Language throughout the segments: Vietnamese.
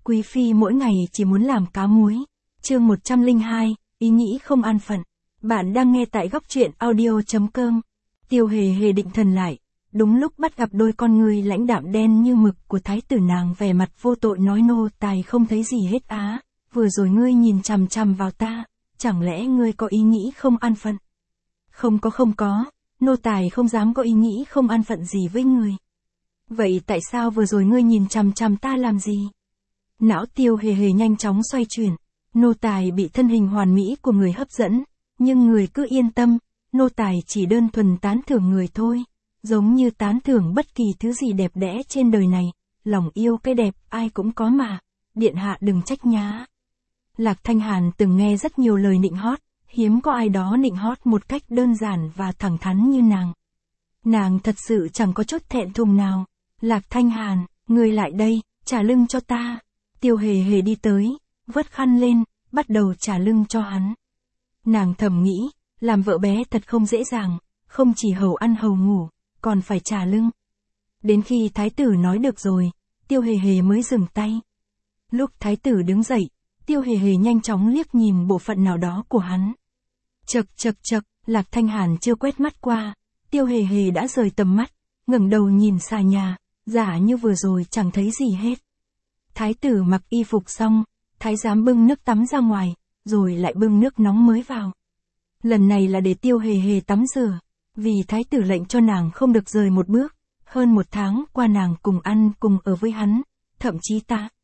Quý phi mỗi ngày chỉ muốn làm cá muối. Chương 102, ý nghĩ không an phận. Bạn đang nghe tại góc truyện audio.com. Tiêu Hề Hề định thần lại, đúng lúc bắt gặp đôi con ngươi lãnh đạm đen như mực của thái tử, nàng vẻ mặt vô tội nói: nô tài không thấy gì hết á, vừa rồi ngươi nhìn chằm chằm vào ta, chẳng lẽ ngươi có ý nghĩ không an phận? Không có, nô tài không dám có ý nghĩ không an phận gì với ngươi. Vậy tại sao vừa rồi ngươi nhìn chằm chằm ta làm gì? Não Tiêu Hề Hề nhanh chóng xoay chuyển, nô tài bị thân hình hoàn mỹ của người hấp dẫn, nhưng người cứ yên tâm, nô tài chỉ đơn thuần tán thưởng người thôi, giống như tán thưởng bất kỳ thứ gì đẹp đẽ trên đời này, lòng yêu cái đẹp ai cũng có mà, điện hạ đừng trách nhá. Lạc Thanh Hàn từng nghe rất nhiều lời nịnh hót, hiếm có ai đó nịnh hót một cách đơn giản và thẳng thắn như nàng. Nàng thật sự chẳng có chút thẹn thùng nào. Lạc Thanh Hàn, ngươi lại đây, trả lưng cho ta. Tiêu Hề Hề đi tới, vớt khăn lên, bắt đầu trả lưng cho hắn. Nàng thầm nghĩ, làm vợ bé thật không dễ dàng, không chỉ hầu ăn hầu ngủ, còn phải trả lưng. Đến khi thái tử nói được rồi, Tiêu Hề Hề mới dừng tay. Lúc thái tử đứng dậy, Tiêu Hề Hề nhanh chóng liếc nhìn bộ phận nào đó của hắn. Chậc, Lạc Thanh Hàn chưa quét mắt qua, Tiêu Hề Hề đã rời tầm mắt, ngẩng đầu nhìn xà nhà, giả như vừa rồi chẳng thấy gì hết. Thái tử mặc y phục xong, thái giám bưng nước tắm ra ngoài, rồi lại bưng nước nóng mới vào. Lần này là để Tiêu Hề Hề tắm rửa, vì thái tử lệnh cho nàng không được rời một bước, hơn 1 tháng qua nàng cùng ăn cùng ở với hắn, thậm chí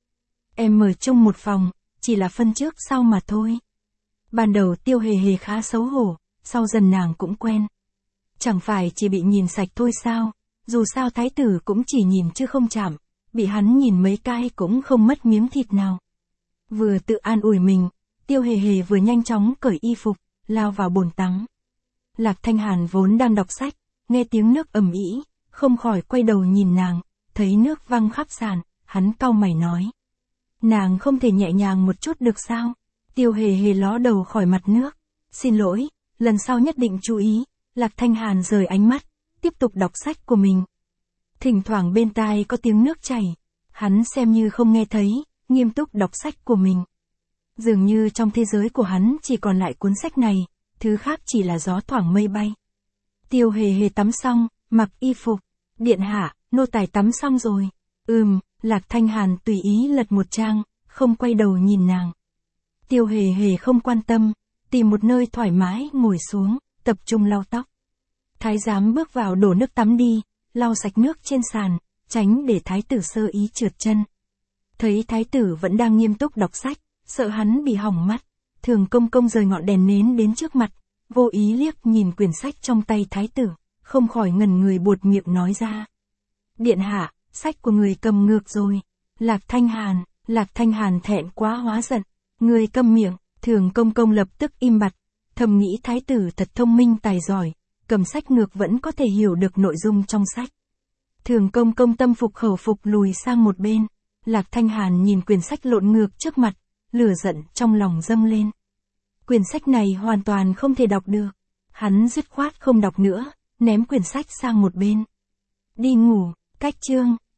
em ở chung một phòng, chỉ là phân trước sau mà thôi. Ban đầu Tiêu Hề Hề khá xấu hổ, sau dần nàng cũng quen. Chẳng phải chỉ bị nhìn sạch thôi sao, dù sao thái tử cũng chỉ nhìn chứ không chạm, bị hắn nhìn mấy cái cũng không mất miếng thịt nào. Vừa tự an ủi mình, Tiêu Hề Hề vừa nhanh chóng cởi y phục, lao vào bồn tắm. Lạc Thanh Hàn vốn đang đọc sách, nghe tiếng nước ầm ĩ, không khỏi quay đầu nhìn nàng, thấy nước văng khắp sàn, hắn cau mày nói: nàng không thể nhẹ nhàng một chút được sao? Tiêu Hề Hề ló đầu khỏi mặt nước. Xin lỗi, lần sau nhất định chú ý. Lạc Thanh Hàn rời ánh mắt, tiếp tục đọc sách của mình. Thỉnh thoảng bên tai có tiếng nước chảy, hắn xem như không nghe thấy, nghiêm túc đọc sách của mình. Dường như trong thế giới của hắn chỉ còn lại cuốn sách này, thứ khác chỉ là gió thoảng mây bay. Tiêu Hề Hề tắm xong, mặc y phục. Điện hạ, nô tài tắm xong rồi. Lạc Thanh Hàn tùy ý lật một trang, không quay đầu nhìn nàng. Tiêu Hề Hề không quan tâm, tìm một nơi thoải mái ngồi xuống, tập trung lau tóc. Thái giám bước vào đổ nước tắm đi, lau sạch nước trên sàn, tránh để thái tử sơ ý trượt chân. Thấy thái tử vẫn đang nghiêm túc đọc sách, sợ hắn bị hỏng mắt, Thường Công Công rời ngọn đèn nến đến trước mặt, vô ý liếc nhìn quyển sách trong tay thái tử, không khỏi ngẩn người buột miệng nói ra: điện hạ, sách của người cầm ngược rồi. Lạc Thanh Hàn thẹn quá hóa giận: người câm miệng. Thường Công Công lập tức im bặt, thầm nghĩ thái tử thật thông minh tài giỏi, cầm sách ngược vẫn có thể hiểu được nội dung trong sách. Thường Công Công tâm phục khẩu phục lùi sang một bên. Lạc Thanh Hàn nhìn quyển sách lộn ngược trước mặt, lửa giận trong lòng dâng lên. Quyển sách này hoàn toàn không thể đọc được. Hắn dứt khoát không đọc nữa, ném quyển sách sang một bên. Đi ngủ. Cách chương